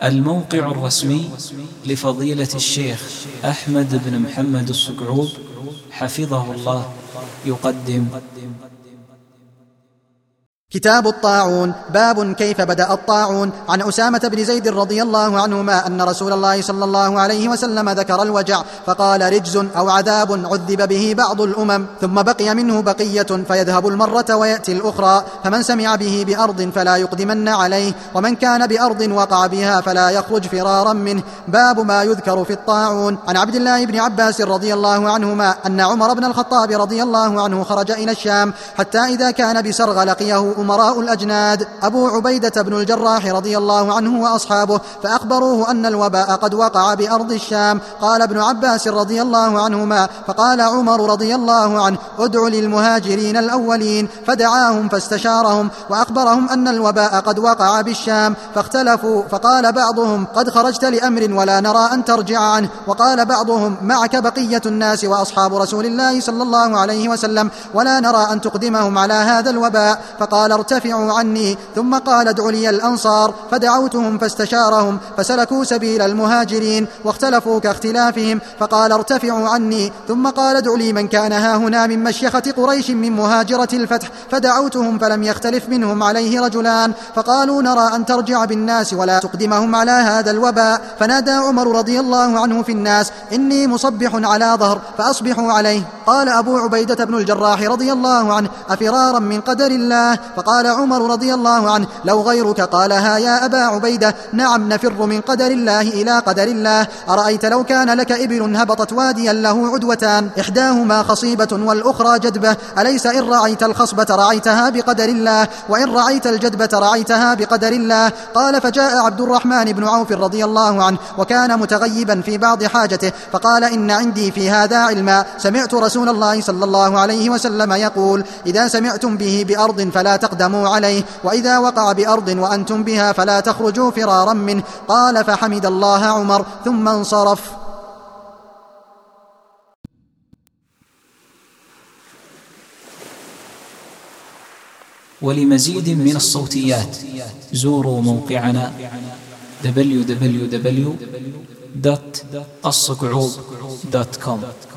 الموقع الرسمي لفضيلة الشيخ أحمد بن محمد الصقعوب حفظه الله يقدم كتاب الطاعون. باب كيف بدأ الطاعون. عن أسامة بن زيد رضي الله عنهما أن رسول الله صلى الله عليه وسلم ذكر الوجع فقال: رجز أو عذاب عذب به بعض الأمم ثم بقي منه بقية فيذهب المرة ويأتي الأخرى، فمن سمع به بأرض فلا يقدمن عليه، ومن كان بأرض وقع بها فلا يخرج فرارا منه. باب ما يذكر في الطاعون. عن عبد الله بن عباس رضي الله عنهما أن عمر بن الخطاب رضي الله عنه خرج إلى الشام حتى إذا كان بسرغ لقيه أمراء الأجناد أبو عبيدة بن الجراح رضي الله عنه وأصحابه، فأخبروه أن الوباء قد وقع بأرض الشام. قال ابن عباس رضي الله عنهما: فقال عمر رضي الله عنه: ادع للمهاجرين الأولين، فدعاهم فاستشارهم وأخبرهم أن الوباء قد وقع بالشام، فاختلفوا، فقال بعضهم: قد خرجت لأمر ولا نرى أن ترجع عنه، وقال بعضهم: معك بقية الناس وأصحاب رسول الله صلى الله عليه وسلم ولا نرى أن تقدمهم على هذا الوباء، فقال: ارتفعوا عني. ثم قال: ادع لي الأنصار، فدعوتهم فاستشارهم، فسلكوا سبيل المهاجرين واختلفوا كاختلافهم، فقال: ارتفعوا عني. ثم قال: ادع لي من كان هاهنا من مشيخة قريش من مهاجرة الفتح، فدعوتهم فلم يختلف منهم عليه رجلان، فقالوا: نرى أن ترجع بالناس ولا تقدمهم على هذا الوباء. فنادى عمر رضي الله عنه في الناس: إني مصبح على ظهر فأصبحوا عليه. قال أبو عبيدة بن الجراح رضي الله عنه: أفرارا من قدر الله؟ فقال عمر رضي الله عنه: لو غيرك قالها يا أبا عبيدة: نعم، نفر من قدر الله إلى قدر الله. أرأيت لو كان لك إبل هبطت واديا له عدوتان، إحداهما خصيبة والأخرى جدبة، أليس إن رعيت الخصبة رعيتها بقدر الله، وإن رعيت الجدبة رعيتها بقدر الله؟ قال: فجاء عبد الرحمن بن عوف رضي الله عنه وكان متغيبا في بعض حاجته، فقال: إن عندي في هذا علما، سمعت رسول الله صلى الله عليه وسلم يقول: إذا سمعتم به بأرض فلا تقدموا عليه، وإذا وقع بأرض وأنتم بها فلا تخرجوا فرارا منه. قال: فحمد الله عمر ثم انصرف. ولمزيد من الصوتيات زوروا موقعنا www.الصقعوب.com.